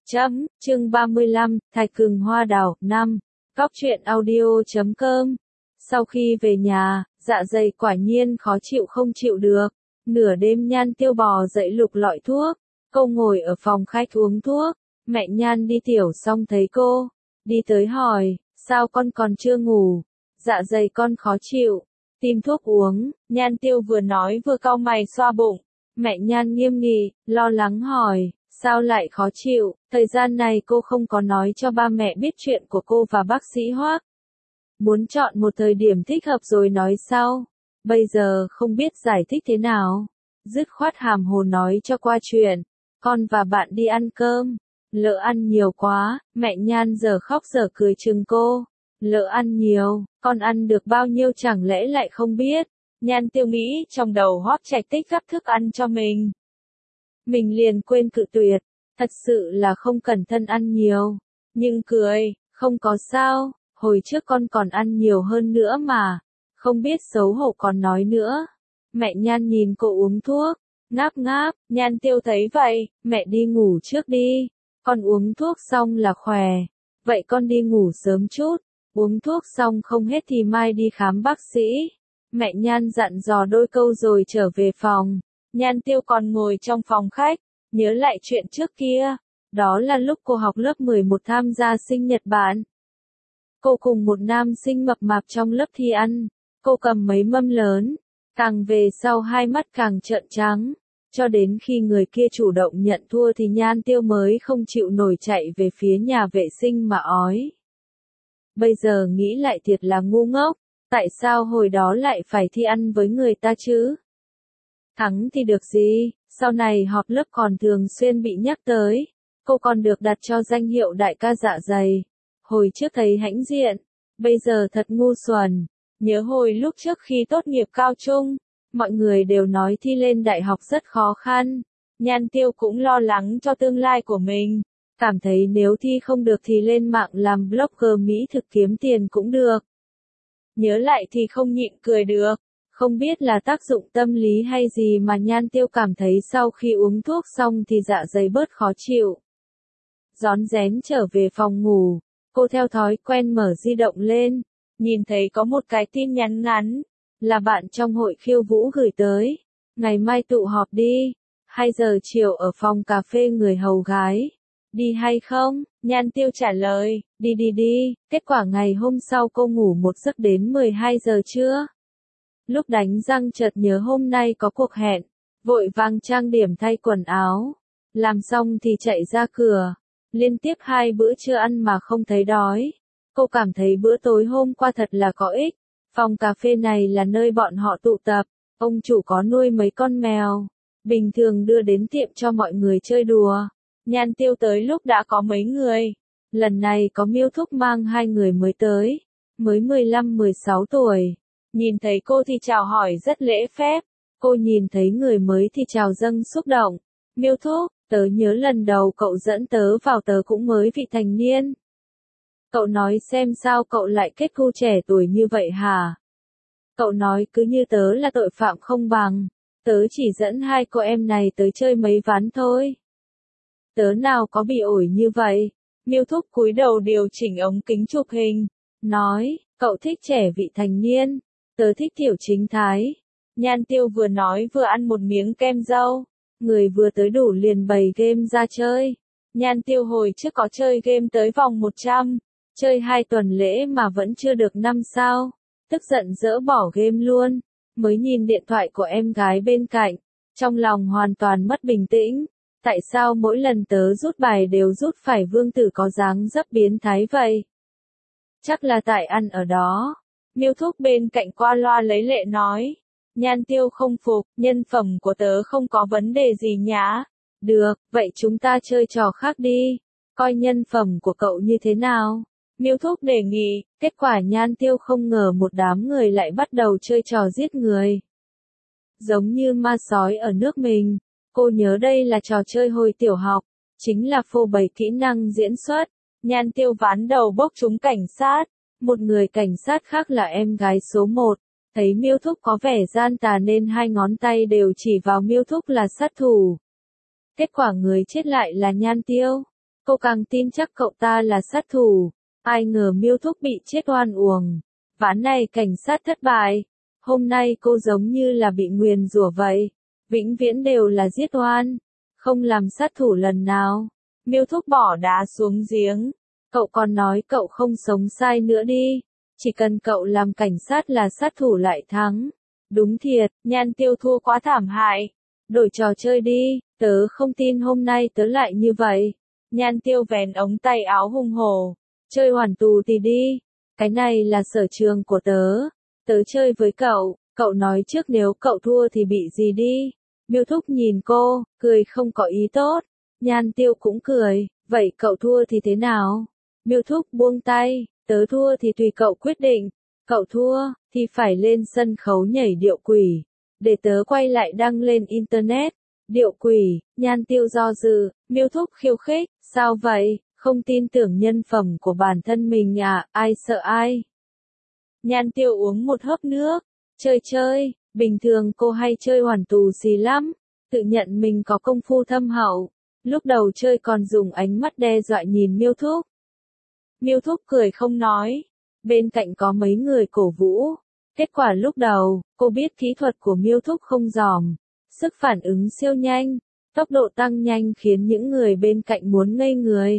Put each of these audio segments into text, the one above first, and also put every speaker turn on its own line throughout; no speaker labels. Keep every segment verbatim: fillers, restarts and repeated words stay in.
Chấm, chương ba mươi lăm, Thạch Cừng Hoa Đào, năm. Góc truyện audio chấm com. Sau khi về nhà, dạ dày quả nhiên khó chịu không chịu được. Nửa đêm Nhan Tiêu bò dậy lục lọi thuốc. Cô ngồi ở phòng khách uống thuốc. Mẹ Nhan đi tiểu xong thấy cô. Đi tới hỏi, sao con còn chưa ngủ? Dạ dày con khó chịu. Tìm thuốc uống. Nhan Tiêu vừa nói vừa cau mày xoa bụng. Mẹ Nhan nghiêm nghị, lo lắng hỏi. Sao lại khó chịu? Thời gian này cô không có nói cho ba mẹ biết chuyện của cô và bác sĩ Hoắc. Muốn chọn một thời điểm thích hợp rồi nói sau. Bây giờ không biết giải thích thế nào. Dứt khoát hàm hồ nói cho qua chuyện. Con và bạn đi ăn cơm. Lỡ ăn nhiều quá, mẹ Nhan giờ khóc giờ cười chừng cô. Lỡ ăn nhiều, con ăn được bao nhiêu chẳng lẽ lại không biết. Nhan Tiêu nghĩ trong đầu Hoắc Trạch Tích gắp thức ăn cho mình. Mình liền quên cự tuyệt, thật sự là không cẩn thận ăn nhiều, nhưng cười, không có sao, hồi trước con còn ăn nhiều hơn nữa mà, không biết xấu hổ còn nói nữa. Mẹ Nhan nhìn cô uống thuốc, ngáp ngáp, Nhan Tiêu thấy vậy, mẹ đi ngủ trước đi, con uống thuốc xong là khỏe, vậy con đi ngủ sớm chút, uống thuốc xong không hết thì mai đi khám bác sĩ. Mẹ Nhan dặn dò đôi câu rồi trở về phòng. Nhan Tiêu còn ngồi trong phòng khách, nhớ lại chuyện trước kia, đó là lúc cô học lớp mười một tham gia sinh nhật bạn. Cô cùng một nam sinh mập mạp trong lớp thi ăn, cô cầm mấy mâm lớn, càng về sau hai mắt càng trợn trắng, cho đến khi người kia chủ động nhận thua thì Nhan Tiêu mới không chịu nổi chạy về phía nhà vệ sinh mà ói. Bây giờ nghĩ lại thiệt là ngu ngốc, tại sao hồi đó lại phải thi ăn với người ta chứ? Thắng thì được gì, sau này họp lớp còn thường xuyên bị nhắc tới, cô còn được đặt cho danh hiệu đại ca dạ dày. Hồi trước thấy hãnh diện, bây giờ thật ngu xuẩn. Nhớ hồi lúc trước khi tốt nghiệp cao trung, mọi người đều nói thi lên đại học rất khó khăn. Nhan Tiêu cũng lo lắng cho tương lai của mình, cảm thấy nếu thi không được thì lên mạng làm blogger Mỹ thực kiếm tiền cũng được. Nhớ lại thì không nhịn cười được. Không biết là tác dụng tâm lý hay gì mà Nhan Tiêu cảm thấy sau khi uống thuốc xong thì dạ dày bớt khó chịu. Rón rén trở về phòng ngủ, cô theo thói quen mở di động lên, nhìn thấy có một cái tin nhắn ngắn, là bạn trong hội khiêu vũ gửi tới. Ngày mai tụ họp đi, hai giờ chiều ở phòng cà phê người hầu gái. Đi hay không? Nhan Tiêu trả lời, đi đi đi, kết quả ngày hôm sau cô ngủ một giấc đến mười hai giờ trưa. Lúc đánh răng chợt nhớ hôm nay có cuộc hẹn, vội vàng trang điểm thay quần áo, làm xong thì chạy ra cửa, liên tiếp hai bữa chưa ăn mà không thấy đói. Cô cảm thấy bữa tối hôm qua thật là có ích, phòng cà phê này là nơi bọn họ tụ tập, ông chủ có nuôi mấy con mèo, bình thường đưa đến tiệm cho mọi người chơi đùa. Nhan Tiêu tới lúc đã có mấy người, lần này có Miêu Thúc mang hai người mới tới, mới mười lăm mười sáu tuổi. Nhìn thấy cô thì chào hỏi rất lễ phép, cô nhìn thấy người mới thì chào dâng xúc động. Miêu Thúc, tớ nhớ lần đầu cậu dẫn tớ vào tớ cũng mới vị thành niên. Cậu nói xem sao cậu lại kết cu trẻ tuổi như vậy hả? Cậu nói cứ như tớ là tội phạm không bằng, tớ chỉ dẫn hai cô em này tới chơi mấy ván thôi. Tớ nào có bị ổi như vậy? Miêu Thúc cúi đầu điều chỉnh ống kính chụp hình, nói, cậu thích trẻ vị thành niên. Tớ thích tiểu chính thái. Nhan Tiêu vừa nói vừa ăn một miếng kem dâu. Người vừa tới đủ liền bày game ra chơi. Nhan Tiêu hồi trước có chơi game tới vòng một trăm. Chơi hai tuần lễ mà vẫn chưa được năm sao. Tức giận dỡ bỏ game luôn. Mới nhìn điện thoại của em gái bên cạnh. Trong lòng hoàn toàn mất bình tĩnh. Tại sao mỗi lần tớ rút bài đều rút phải Vương Tử có dáng dấp biến thái vậy? Chắc là tại ăn ở đó. Miêu Thúc bên cạnh qua loa lấy lệ nói. Nhan Tiêu không phục, nhân phẩm của tớ không có vấn đề gì nhá. Được, vậy chúng ta chơi trò khác đi. Coi nhân phẩm của cậu như thế nào? Miêu Thúc đề nghị, kết quả Nhan Tiêu không ngờ một đám người lại bắt đầu chơi trò giết người. Giống như ma sói ở nước mình. Cô nhớ đây là trò chơi hồi tiểu học, chính là phô bày kỹ năng diễn xuất. Nhan Tiêu ván đầu bốc trúng cảnh sát. Một người cảnh sát khác là em gái số một, thấy Miêu Thúc có vẻ gian tà nên hai ngón tay đều chỉ vào Miêu Thúc là sát thủ. Kết quả người chết lại là Nhan Tiêu. Cô càng tin chắc cậu ta là sát thủ. Ai ngờ Miêu Thúc bị chết oan uổng. Ván này cảnh sát thất bại. Hôm nay cô giống như là bị nguyền rủa vậy. Vĩnh viễn đều là giết oan. Không làm sát thủ lần nào. Miêu Thúc bỏ đá xuống giếng. Cậu còn nói cậu không sống sai nữa đi. Chỉ cần cậu làm cảnh sát là sát thủ lại thắng. Đúng thiệt, Nhan Tiêu thua quá thảm hại. Đổi trò chơi đi, tớ không tin hôm nay tớ lại như vậy. Nhan Tiêu vén ống tay áo hùng hổ. Chơi hoàn tù thì đi. Cái này là sở trường của tớ. Tớ chơi với cậu, cậu nói trước nếu cậu thua thì bị gì đi. Miêu Thúc nhìn cô, cười không có ý tốt. Nhan Tiêu cũng cười, vậy cậu thua thì thế nào? Miêu Thúc buông tay, tớ thua thì tùy cậu quyết định. Cậu thua, thì phải lên sân khấu nhảy điệu quỷ. Để tớ quay lại đăng lên internet. Điệu quỷ, Nhan Tiêu do dự, Miêu Thúc khiêu khích, sao vậy, không tin tưởng nhân phẩm của bản thân mình à, ai sợ ai. Nhan Tiêu uống một hớp nước, chơi chơi, bình thường cô hay chơi hoàn tù xì lắm, tự nhận mình có công phu thâm hậu, lúc đầu chơi còn dùng ánh mắt đe dọa nhìn Miêu Thúc. Miêu Thúc cười không nói, bên cạnh có mấy người cổ vũ. Kết quả lúc đầu, cô biết kỹ thuật của Miêu Thúc không dòm, sức phản ứng siêu nhanh, tốc độ tăng nhanh khiến những người bên cạnh muốn ngây người.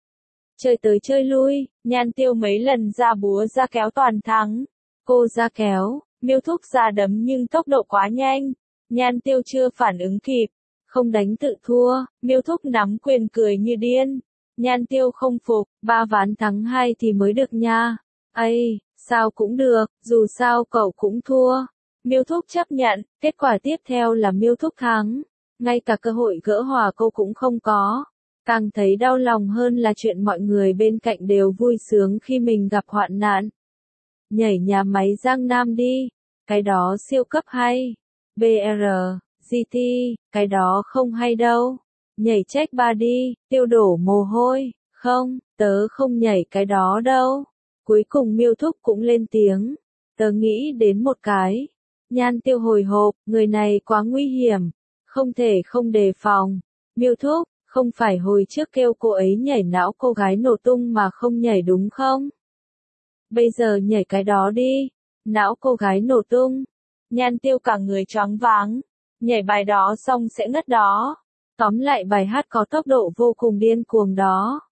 Chơi tới chơi lui, Nhan Tiêu mấy lần ra búa ra kéo toàn thắng. Cô ra kéo, Miêu Thúc ra đấm nhưng tốc độ quá nhanh. Nhan Tiêu chưa phản ứng kịp, không đánh tự thua, Miêu Thúc nắm quyền cười như điên. Nhan Tiêu không phục, ba ván thắng hai thì mới được nha. Ây, sao cũng được, dù sao cậu cũng thua. Miêu Thúc chấp nhận, kết quả tiếp theo là Miêu Thúc thắng. Ngay cả cơ hội gỡ hòa cô cũng không có. Càng thấy đau lòng hơn là chuyện mọi người bên cạnh đều vui sướng khi mình gặp hoạn nạn. Nhảy nhà máy Giang Nam đi, cái đó siêu cấp hay. bê rờ, giê tê, cái đó không hay đâu. Nhảy check ba đi, Tiêu đổ mồ hôi, không, tớ không nhảy cái đó đâu. Cuối cùng Miêu Thúc cũng lên tiếng, tớ nghĩ đến một cái. Nhan Tiêu hồi hộp, người này quá nguy hiểm, không thể không đề phòng. Miêu Thúc, không phải hồi trước kêu cô ấy nhảy não cô gái nổ tung mà không nhảy đúng không? Bây giờ nhảy cái đó đi, não cô gái nổ tung. Nhan Tiêu cả người choáng váng, nhảy bài đó xong sẽ ngất đó. Tóm lại bài hát có tốc độ vô cùng điên cuồng đó.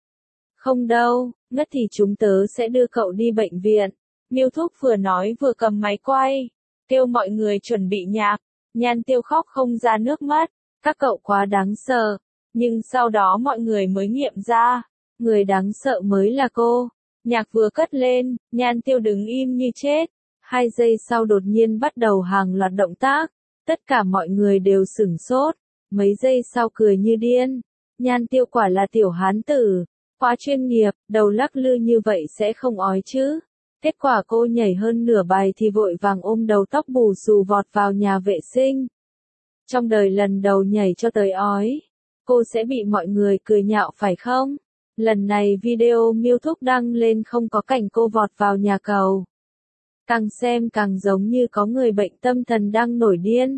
Không đâu, ngất thì chúng tớ sẽ đưa cậu đi bệnh viện. Miêu Thúc vừa nói vừa cầm máy quay, kêu mọi người chuẩn bị nhạc. Nhan Tiêu khóc không ra nước mắt, các cậu quá đáng sợ. Nhưng sau đó mọi người mới nghiệm ra, người đáng sợ mới là cô. Nhạc vừa cất lên, Nhan Tiêu đứng im như chết. Hai giây sau đột nhiên bắt đầu hàng loạt động tác. Tất cả mọi người đều sửng sốt. Mấy giây sau cười như điên. Nhan Tiêu quả là tiểu hán tử. Quá chuyên nghiệp, đầu lắc lư như vậy sẽ không ói chứ. Kết quả cô nhảy hơn nửa bài thì vội vàng ôm đầu tóc bù xù vọt vào nhà vệ sinh. Trong đời lần đầu nhảy cho tới ói. Cô sẽ bị mọi người cười nhạo phải không? Lần này video Miêu Thúc đăng lên không có cảnh cô vọt vào nhà cầu. Càng xem càng giống như có người bệnh tâm thần đang nổi điên.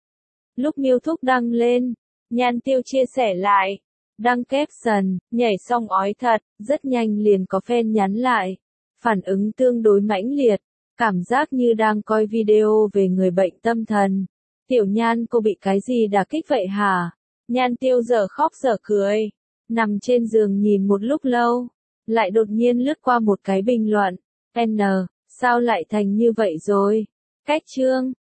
Lúc Miêu Thúc đăng lên, Nhan Tiêu chia sẻ lại. Đăng caption, nhảy xong ói thật, rất nhanh liền có fan nhắn lại. Phản ứng tương đối mãnh liệt, cảm giác như đang coi video về người bệnh tâm thần. Tiểu Nhan cô bị cái gì đả kích vậy hả? Nhan Tiêu giờ khóc giờ cười, nằm trên giường nhìn một lúc lâu, lại đột nhiên lướt qua một cái bình luận. N, sao lại thành như vậy rồi? Cách chương